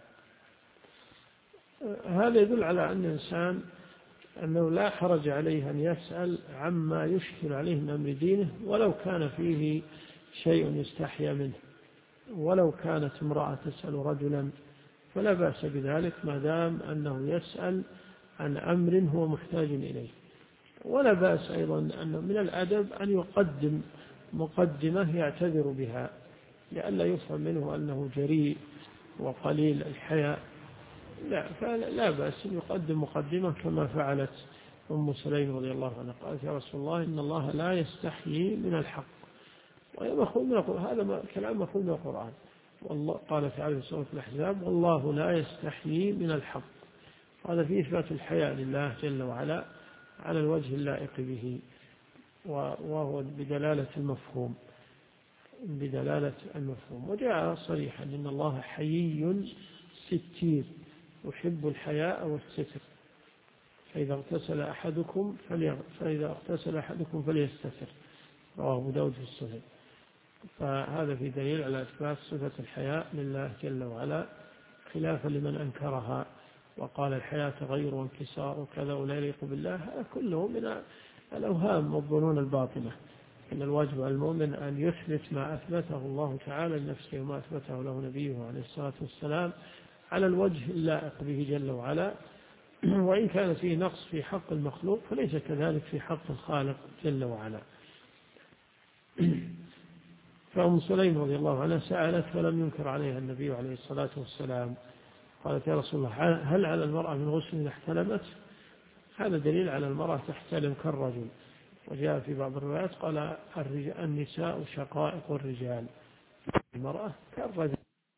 هذا يدل على أن الإنسان أنه لا حرج عليه أن يسأل عما يشكل عليه من أمر دينه، ولو كان فيه شيء يستحيا منه. ولو كانت امرأة تسأل رجلا فلا بأس بذلك ما دام أنه يسأل عن أمر هو محتاج إليه. ولا بأس أيضا أنه من الأدب أن يقدم مقدمة يعتذر بها لئلا يفهم منه أنه جريء وقليل الحياء. لا، فلا بأس أن يقدم مقدمة كما فعلت أم سليم رضي الله عنها قالت يا رسول الله إن الله لا يستحيي من الحق. هذا كلام مفهوم من القرآن. والله قال تعالى في سورة الأحزاب والله لا يستحيي من الحق. هذا فيه إثبات الحياء لله جل وعلا على الوجه اللائق به، وهو بدلالة المفهوم. وجاء صريحا إن الله حيي ستير يحب الحياء والستر، فإذا اغتسل أحدكم فليستتر. رواه أبو داود في السنن. فهذا في دليل على إثبات صفة الحياء لله جل وعلا، خلافا لمن أنكرها وقال الحياة تغير وانكسار وكذا ولا يليق بالله. هذا كله من الأوهام والظنون الباطنة. إن الواجب على المؤمن أن يثبت ما أثبته الله تعالى لنفسه وما أثبته له نبيه عليه الصلاة والسلام على الوجه اللائق به جل وعلا. وإن كان فيه نقص في حق المخلوق فليس كذلك في حق الخالق جل وعلا. فأم سليم رضي الله عنها سألت فلم ينكر عليها النبي عليه الصلاة والسلام. قالت يا رسول الله هل على المرأة من غسل إذا احتلمت؟ هذا دليل على المرأة تحتلم كالرجل. وجاء في بعض الروايات قال النساء شقائق الرجال، المرأة كالرجل.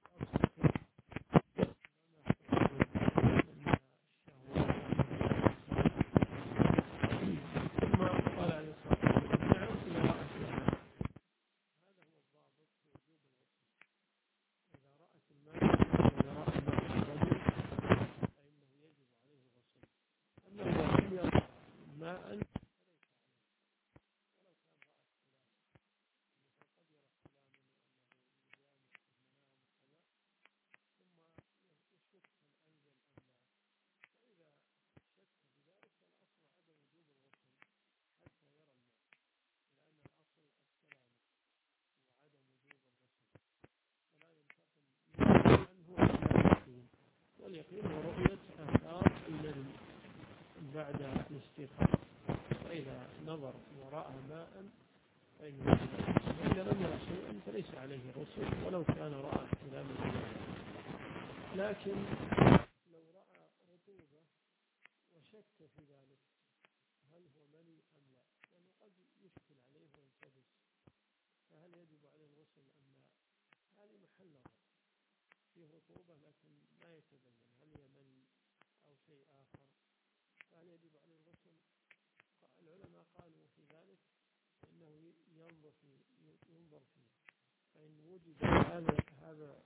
واليقين هو رؤية آثار النجم بعد الاستيقاظ، فإذا نظر ورأى ماء فإنه يغسل، وإذا لم يرى شيئا فليس عليه غسل ولو كان رأى احتلاما. لكن لو رأى رطوبة وشك في ذلك هل هو مني أم لا، لأنه قد يشكل عليه ويلتبس، فهل يجب عليه الغسل أم لا؟ هذه محل نظر. فيه رطوبة لكن لا يتبين هل هي مني أو شيء آخر، هل يجب عليه الغسل؟ العلماء قالوا في ذلك إنه ينظر فيه فإن وجد هذا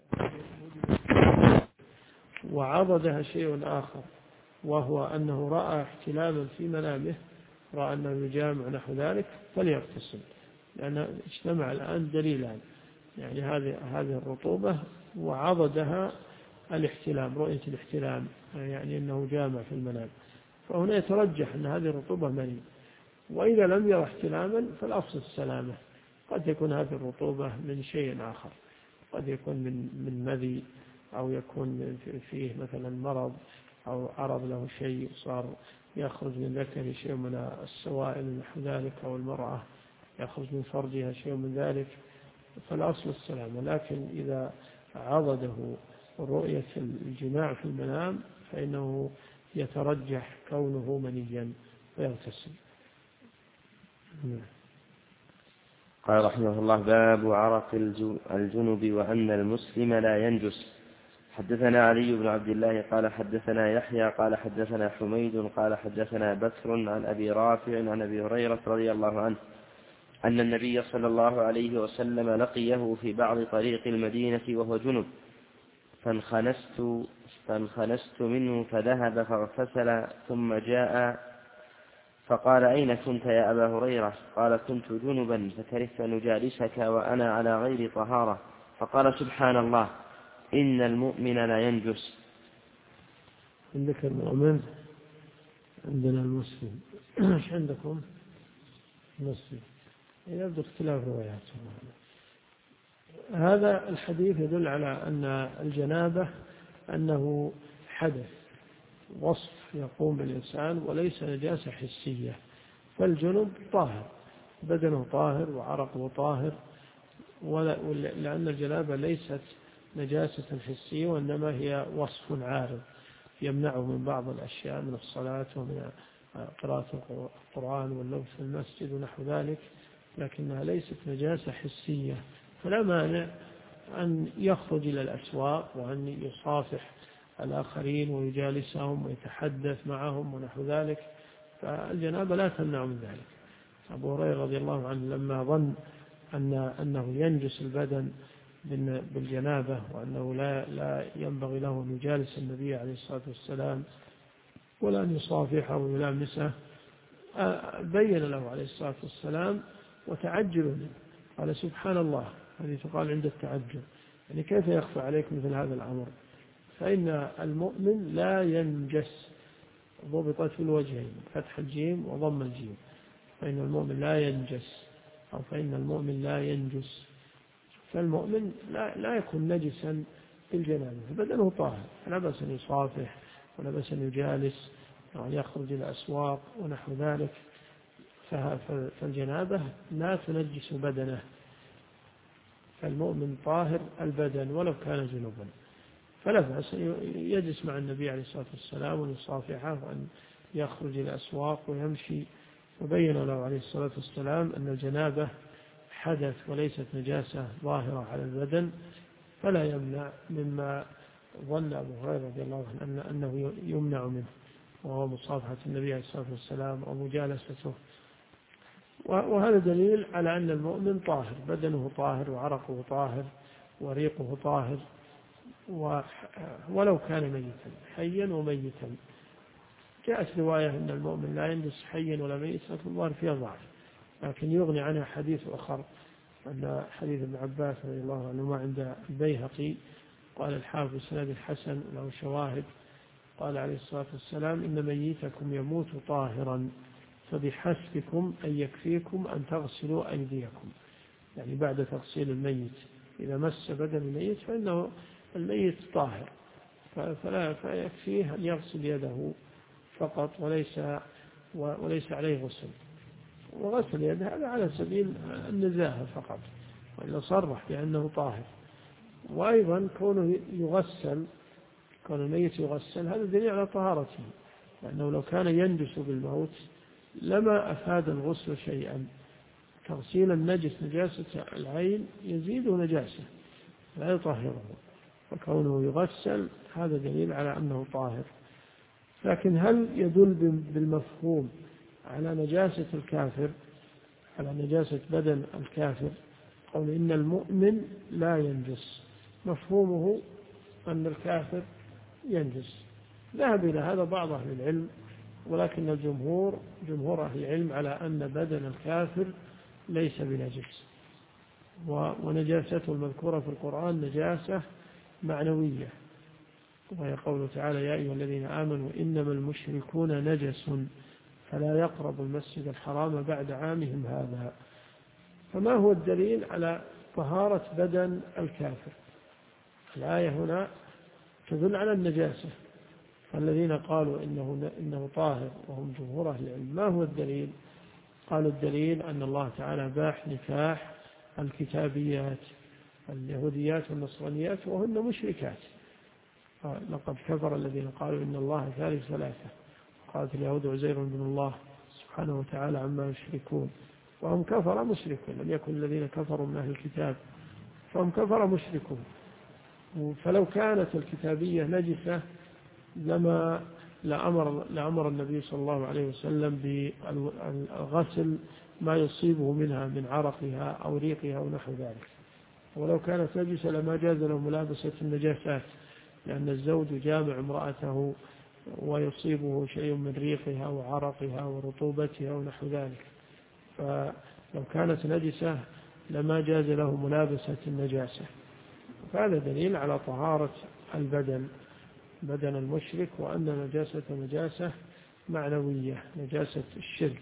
وعضدها شيء آخر، وهو أنه رأى احتلاما في منامه، رأى أنه يجامع نحو ذلك، فليغتسل، لأن اجتمع الآن دليلان، يعني هذه الرطوبة وعضدها الاحتلام، رؤية الاحتلام، يعني أنه جامع في المنام، فهنا يترجح أن هذه الرطوبة مني. وإذا لم يرى احتلاما فالأصل السلامة. قد يكون هذه الرطوبة من شيء آخر، قد يكون من مذي، أو يكون فيه مثلا مرض، أو عرض له شيء صار يخرج من ذكره شيء من السوائل نحو ذلك، أو المرأة يخرج من فرجها شيء من ذلك، فالأصل السلامة. لكن إذا عضده رؤية الجماع في المنام فإنه يترجح كونه منيا ويغتسل. قال رحمه الله: باب عرق الجنب وأن المسلم لا ينجس. حدثنا علي بن عبد الله قال حدثنا يحيى قال حدثنا حميد قال حدثنا بكر عن أبي رافع عن أبي هريرة رضي الله عنه أن النبي صلى الله عليه وسلم لقيه في بعض طريق المدينة وهو جنب، فانخنست منه فذهب فاغتسل ثم جاء فقال: أين كنت يا أبا هريرة؟ قال: كنت جنبا فكرهت أن أجالسك وأنا على غير طهارة. فقال: سبحان الله، إن المؤمن لا ينجس. عندك المؤمن، عندنا المسلم. ايش عندكم؟ المسلم. يبدو اختلاف رواياته. هذا الحديث يدل على أن الجنابة أنه حدث، وصف يقوم بالإنسان وليس نجاسة حسية. فالجنب طاهر، بدنه طاهر وعرقه طاهر، لأن الجنابة ليست نجاسة حسية، وإنما هي وصف عارض يمنعه من بعض الأشياء، من الصلاة ومن قراءة القرآن واللبس في المسجد ونحو ذلك، لكنها ليست نجاسة حسية. فلا مانع أن يخرج إلى الأسواق وأن يصافح الآخرين ويجالسهم ويتحدث معهم ونحو ذلك، فالجنابة لا تمنع من ذلك. أبو هريرة رضي الله عنه لما ظن أنه ينجس البدن بالجنابة، وأنه لا ينبغي له أن يجالس النبي عليه الصلاة والسلام ولا أن يصافحه ويلامسه، بين له عليه الصلاة والسلام وتعجب منه، قال: سبحان الله. هذه تقال عند التعجب، يعني كيف يخفى عليك مثل هذا الأمر؟ فإن المؤمن لا ينجس، ضبطت في الوجهين، فتح الجيم وضم الجيم، فإن المؤمن لا ينجس، أو فإن المؤمن لا ينجس. فالمؤمن لا يكون نجسا بالجنابة، فبدنه طاهر، لا بأس أن يصافح ولا بأس أن يجالس أو يخرج إلى الأسواق ونحو ذلك. فالجنابة لا تنجس بدنه، فالمؤمن طاهر البدن ولو كان جنوبا، فلا بأس أن يجلس مع النبي عليه الصلاة والسلام ويصافحه، وأن يخرج إلى الأسواق ويمشي. وبين له عليه الصلاة والسلام أن الجنابة حدث وليست نجاسة ظاهرة على البدن، فلا يمنع مما ظن أبو هريرة رضي الله عنه أنه يمنع منه، وهو مصافحة النبي عليه الصلاة والسلام ومجالسته. وهذا دليل على أن المؤمن طاهر، بدنه طاهر وعرقه طاهر وريقه طاهر، ولو كان ميتا، حيا وميتا. جاءت رواية أن المؤمن لا ينجس حيا ولا ميتا، الظاهر فيها ضعف، لكن يغني عنها حديث آخر، أن حديث ابن عباس رضي الله عنهما عند البيهقي، قال الحافظ سند الحسن له شواهد، قال عليه الصلاة والسلام: إن ميتكم يموت طاهرا، فبحسبكم أن يكفيكم أن تغسلوا أيديكم، يعني بعد تغسيل الميت إذا مس بدن الميت فإنه الميت طاهر، فيكفيه أن يغسل يده فقط وليس عليه غسل. وغسل يده هذا على سبيل النزاهة فقط، وإلا صرح بأنه طاهر. وأيضا كون الميت يغسل هذا دليل على طهارته، لأنه لو كان ينجس بالموت لما أفاد الغسل شيئا. تغسيل النجس نجاسة العين يزيد نجاسة لا يطهره، فكونه يغسل هذا دليل على أنه طاهر. لكن هل يدل بالمفهوم على نجاسة الكافر، على نجاسة بدن الكافر؟ قول إن المؤمن لا ينجس، مفهومه أن الكافر ينجس. ذهب إلى هذا بعض أهل العلم، ولكن جمهور أهل العلم على أن بدن الكافر ليس بنجس، ونجاسته المذكورة في القرآن نجاسة معنوية، وهي قوله تعالى يا أيها الذين آمنوا إنما المشركون نجس فلا يقربوا المسجد الحرام بعد عامهم هذا. فما هو الدليل على طهارة بدن الكافر؟ الآية هنا تدل على النجاسة، فالذين قالوا إنه طاهر وهم جمهور أهل العلم، ما هو الدليل؟ قالوا الدليل أن الله تعالى باح نكاح الكتابيات اليهوديات والنصرانيات وهن مشركات. لقد كفر الذين قالوا إن الله ثالث ثلاثة، قالت اليهود عزير بن الله سبحانه وتعالى عما يشركون، وهم كفر مشركون، لم يكن الذين كفروا من أهل الكتاب، فهم كفر مشركون. فلو كانت الكتابية نجسة لأمر النبي صلى الله عليه وسلم بغسل ما يصيبه منها من عرقها أو ريقها أو نحو ذلك. ولو كانت نجسة لما جاز له ملابسة النجاسات، لأن الزوج جامع امرأته ويصيبه شيء من ريقها وعرقها ورطوبتها ونحو ذلك، فلو كانت نجسة لما جاز له ملابسة النجاسة. فهذا دليل على طهارة بدن المشرك، وأن نجاسة معنوية، نجاسة الشرك.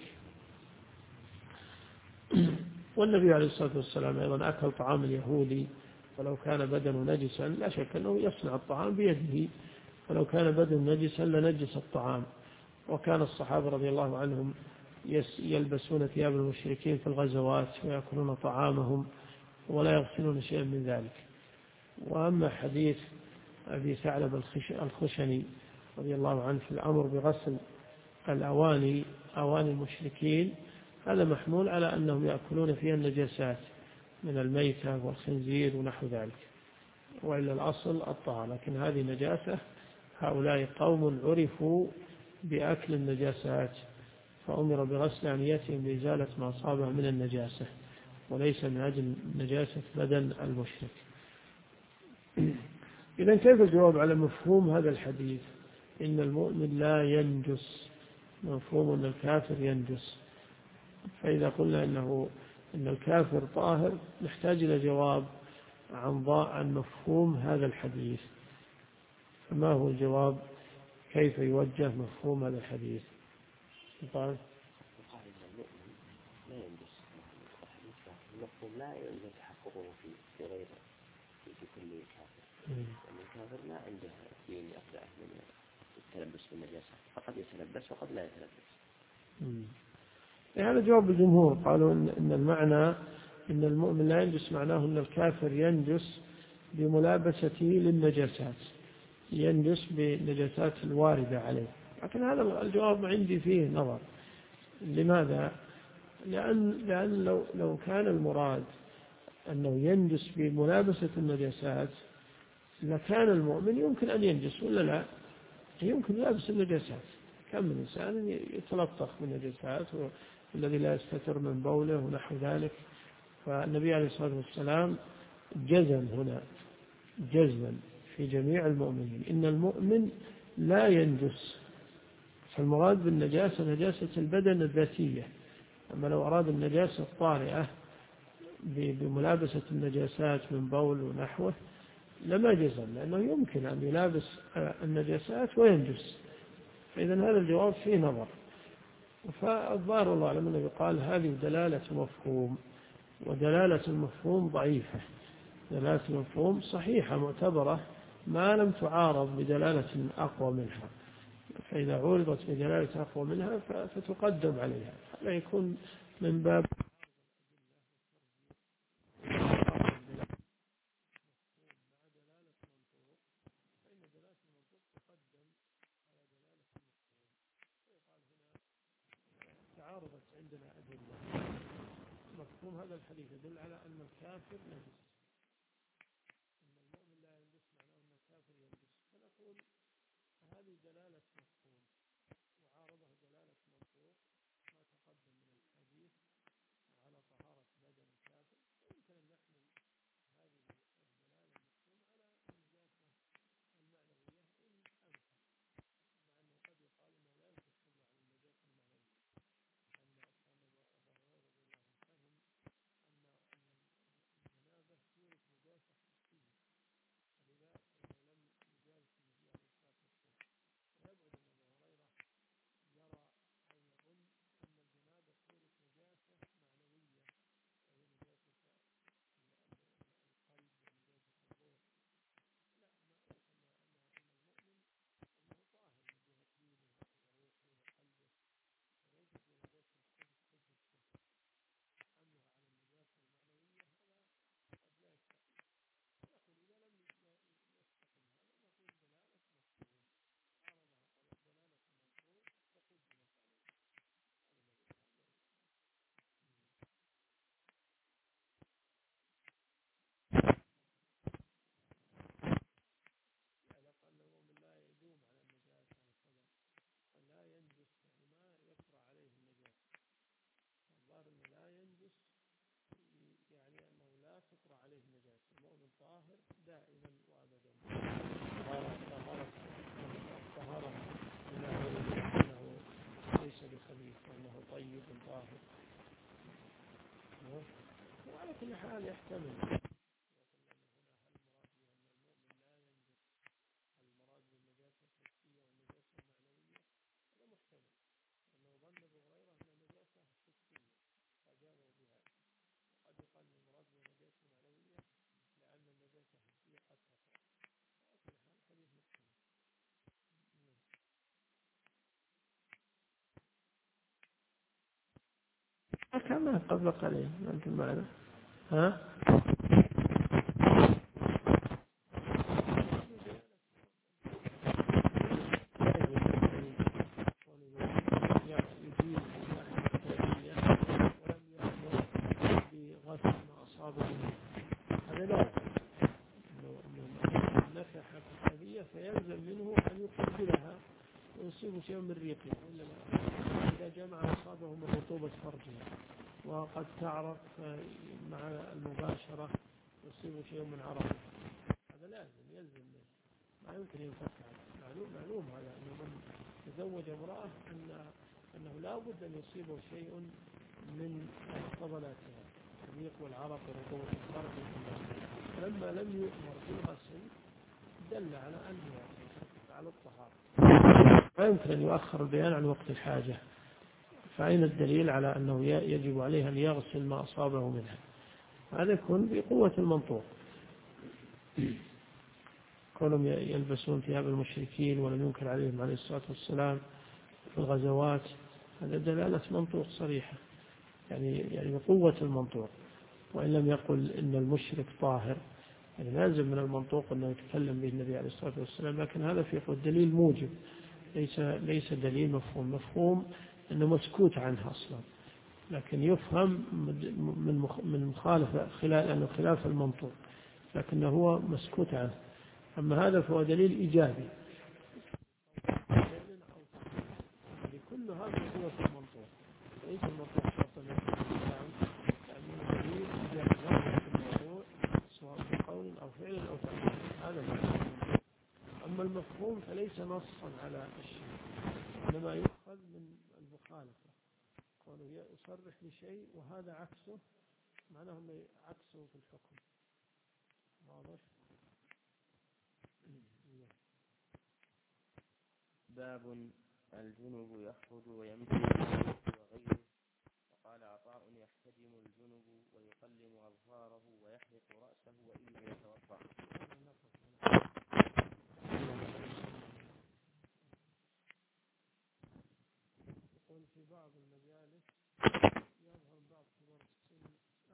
والنبي عليه الصلاة والسلام أيضا أكل طعام اليهودي، فلو كان بدنه نجسا لا شك أنه يصنع الطعام بيده، فلو كان بدنه نجسا لنجس الطعام. وكان الصحابة رضي الله عنهم يلبسون ثياب المشركين في الغزوات ويأكلون طعامهم ولا يغسلون شيئا من ذلك. وأما حديث أبي ثعلب الخشني رضي الله عنه في الأمر بغسل أواني المشركين، هذا محمول على أنهم يأكلون فيها النجاسات من الميتة والخنزير ونحو ذلك، وإلا الأصل الطهارة. لكن هذه نجاسة، هؤلاء قوم عرفوا بأكل النجاسات، فأمر بغسل أنيتهم لإزالة ما أصابه من النجاسة، وليس من أجل نجاسة بدن المشرك. إذن كيف الجواب على مفهوم هذا الحديث إن المؤمن لا ينجس؟ مفهوم أن الكافر ينجس. فإذا قلنا إن الكافر طاهر، نحتاج إلى جواب عن مفهوم هذا الحديث. فما هو الجواب؟ كيف يوجه مفهوم هذا الحديث؟ قال المؤمن لا ينجس، المفهوم لا ينجس تحققه في غيره، في كل كافر، لأن الكافر ما عنده دين أفضل من التلبس بالنجاسة، فقد يتلبس وقد لا يتلبس. هذا جواب الجمهور، قالوا إن المعنى إن المؤمن لا ينجس معناه أن الكافر ينجس بملابسته للنجاسات، ينجس بالنجاسات الواردة عليه. لكن هذا الجواب عندي فيه نظر. لماذا؟ لأن لو كان المراد أنه ينجس بملابسة النجاسات لكان المؤمن يمكن أن ينجس، ولا لا؟ يمكن يلبس النجاسات. كم من إنسان يتلطخ بالنجاسات، والذي لا يستتر من بوله ونحو ذلك. فالنبي عليه الصلاة والسلام جزم هنا جزما في جميع المؤمنين إن المؤمن لا ينجس. فالمراد بالنجاسة نجاسة البدن الذاتية، أما لو أراد النجاسة الطارئة بملابسة النجاسات من بول ونحوه لما جزم، لأنه يمكن أن يلابس النجاسات وينجس. فإذا هذا الجواب فيه نظر. فالظاهر الله أعلم أنه يقال هذه دلالة مفهوم، ودلالة المفهوم ضعيفة. دلالة المفهوم صحيحة معتبرة ما لم تعارض بدلالة أقوى منها، فإذا عورضت بدلالة أقوى منها فتقدم عليها. هذا يكون من باب تعارضت عندنا أدلة. مفهوم هذا الحديث يدل على أن الكافر نجس، أن المؤمن لا ينجس معناه أن الكافر ينجس، فنقول هذه دلالة مفهوم. دائما وأبدا. الطهارة من أنه ليس بخبيث وأنه طيب طاهر. وعلى كل حال يحتمل المراد بالنجاسة الحسية والنجاسة المعنوية، هذا محتمل، أنه ظن أبو هريرة أن النجاسة حسية فأجابوا بها، وقد يقال أن المراد بالنجاسة المعنوية لأن النجاسة حسية قد تقع. وعلى كل حال حديث محتمل. كما قبل قليل أنت معنا ها؟ هذا لا نفح الحدية فيلزم منه أن يقبلها ويصيب شيء من ريقها، وإلا إذا جمع أصابه من رطوبة فرجها وقد تعرف مع المباشرة يصيب شيء من عرقه، هذا لازم يلزم منه، ما يمكن ينفك عنه. معلوم هذا أنه من تزوج امرأة أنه لا بد أن يصيبه شيء من فضلاتها، الريق والعرق ورطوبة الفرج. فلما لم يؤمر بالغسل دل على أنه على الطهارة، ما يمكن أن يؤخر البيان عن وقت الحاجة. فأين الدليل على أنه يجب عليه أن يغسل ما أصابه منها؟ هذا يكون بقوة المنطوق، كونهم يلبسون ثياب المشركين ولم ينكر عليهم عليه الصلاة والسلام في الغزوات، هذا دلالة منطوق صريحة، يعني بقوة المنطوق. وإن لم يقل إن المشرك طاهر، يعني لازم من المنطوق أنه يتكلم به النبي عليه الصلاة والسلام، لكن هذا في الدليل موجب، ليس دليل مفهوم أنه مسكوت عنه أصلا، لكن يفهم من مخالفة أنه خلاف المنطوق، لكنه هو مسكوت عنه. أما هذا فهو دليل إيجابي، لكل هذا قوة المنطوق، ليس المنطوق شرطا لأنه دليل إيجابي في الموضوع سواء بقول أو فعل أو تقدير، هذا المنطوق. أما المفهوم فليس نصا على الشيء، إنما يؤخذ من المخالفة، كونه يصرح بشيء وهذا عكسه، معناه أنه عكسه في الحكم. واضح؟ باب الجنب يخرج ويمشي وغيره. وقال عطاء: يحتجم الجنب ويقلم أظفاره ويحلق رأسه وإن لم يتوضأ. يقول في بعض المجالس يظهر بعض كبار السن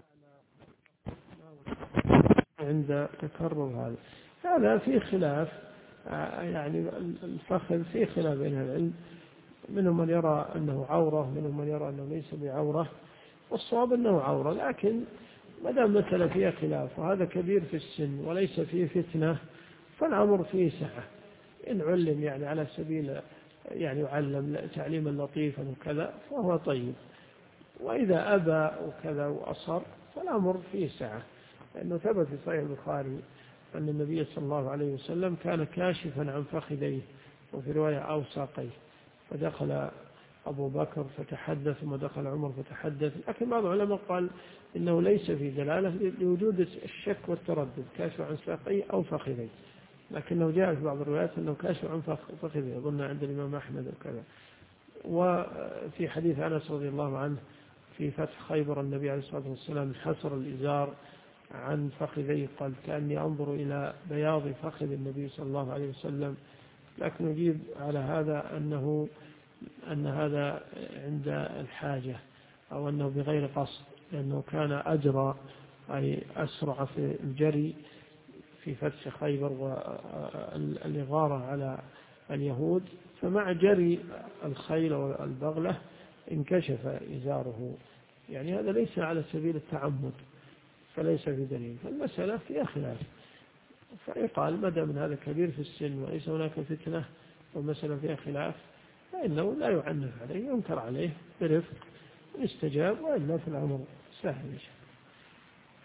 أعلى عند تكرر هذا في خلاف، يعني الفخذ في خلاف بين العلم، منهم من يرى أنه عورة، منهم من يرى أنه ليس بعورة، والصواب أنه عورة، لكن ما دام مسألة فيها خلاف وهذا كبير في السن وليس فيه فتنة فالأمر فيه سعة، إن علم يعني على سبيل يعني يعلم تعليما لطيفا وكذا فهو طيب، وإذا أبى وكذا وأصر فالأمر فيه سعة، لأنه ثبت في صحيح البخاري أن النبي صلى الله عليه وسلم كان كاشفا عن فخذيه، وفي رواية أو ساقيه، فدخل أبو بكر فتحدث ثم دخل عمر فتحدث، لكن بعض العلماء قال إنه ليس في دلالة لوجود الشك والتردد، كاشف عن ساقيه أو فخذيه، لكنه جاء في بعض الروايات أنه كاشف عن فخذيه، أظن عند الإمام أحمد وكذا. وفي حديث أنس رضي الله عنه في فتح خيبر النبي عليه الصلاة والسلام حسر الإزار عن فخذيه، قال كأني أنظر إلى بياض فخذ النبي صلى الله عليه وسلم، لكن نجيب على هذا أن هذا عند الحاجة أو أنه بغير قصد، لأنه كان أجرى أي أسرع في الجري في فتح خيبر والإغارة على اليهود، فمع جري الخيل والبغلة انكشف إزاره، يعني هذا ليس على سبيل التعمد فليس في دليل، فالمسألة فيها خلاف، فيقال مدى من هذا كبير في السن وليس هناك فتنة والمسألة فيها خلاف فإنه لا يعنف عليه، ينكر عليه برفق، يستجاب، وإلا في الأمر سهل إن شاء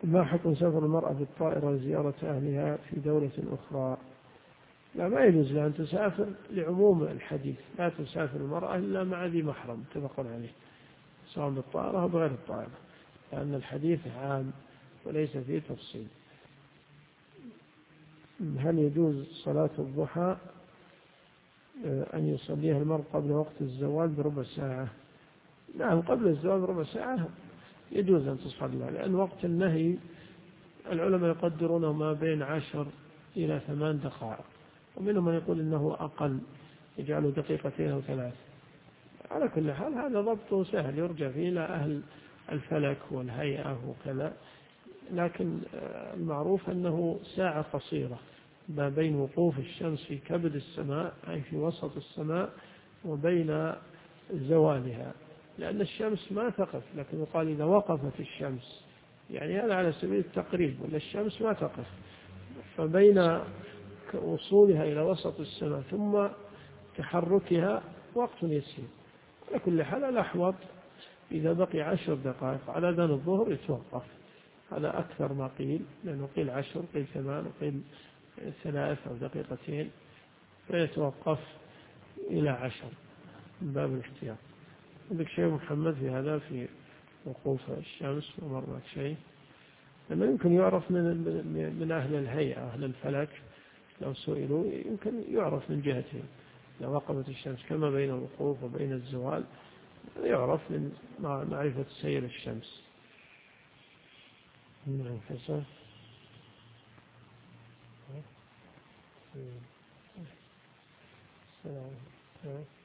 ما حكم سفر المرأة بالطائرة لزيارة أهلها في دولة أخرى؟ لا، ما يجوز لها أن تسافر لعموم الحديث، لا تسافر المرأة إلا مع ذي محرم متفق عليه، سواء بالطائرة أو بغير الطائرة، لأن الحديث عام وليس فيه تفصيل. هل يجوز صلاة الضحى أن يصليها المرء قبل وقت الزوال بربع ساعة؟ نعم، قبل الزوال بربع ساعة يجوز أن تصلى، لأن وقت النهي العلماء يقدرونه ما بين 10 إلى 8 دقائق، ومنهم من يقول إنه أقل، يجعله 2 أو 3. على كل حال هذا ضبطه سهل، يرجع فيه إلى أهل الفلك والهيئة وكذا، لكن المعروف أنه ساعة قصيرة ما بين وقوف الشمس في كبد السماء أي في وسط السماء وبين زوالها، لأن الشمس ما تقف، لكن يقال إذا وقفت الشمس، يعني هذا على سبيل التقريب، ولا الشمس ما تقف، فبين وصولها إلى وسط السماء ثم تحركها وقت يسير. على كل حال الأحوط إذا بقي 10 دقائق على أذان الظهر يتوقف، هذا أكثر ما قيل، لأنه قيل 10 قيل 8 وقيل 3 أو 2 دقائق، فيتوقف إلى 10 من باب الاحتياط. عندك شيء محمد في هذا، في وقوف الشمس ومرة شيء؟ لما يمكن يعرف من أهل الهيئة أهل الفلك، لو سئلوا يمكن يعرف من جهتين، لو وقفت الشمس كما بين الوقوف وبين الزوال يعرف من معرفة سير الشمس. نعم حسن. السلام عليكم.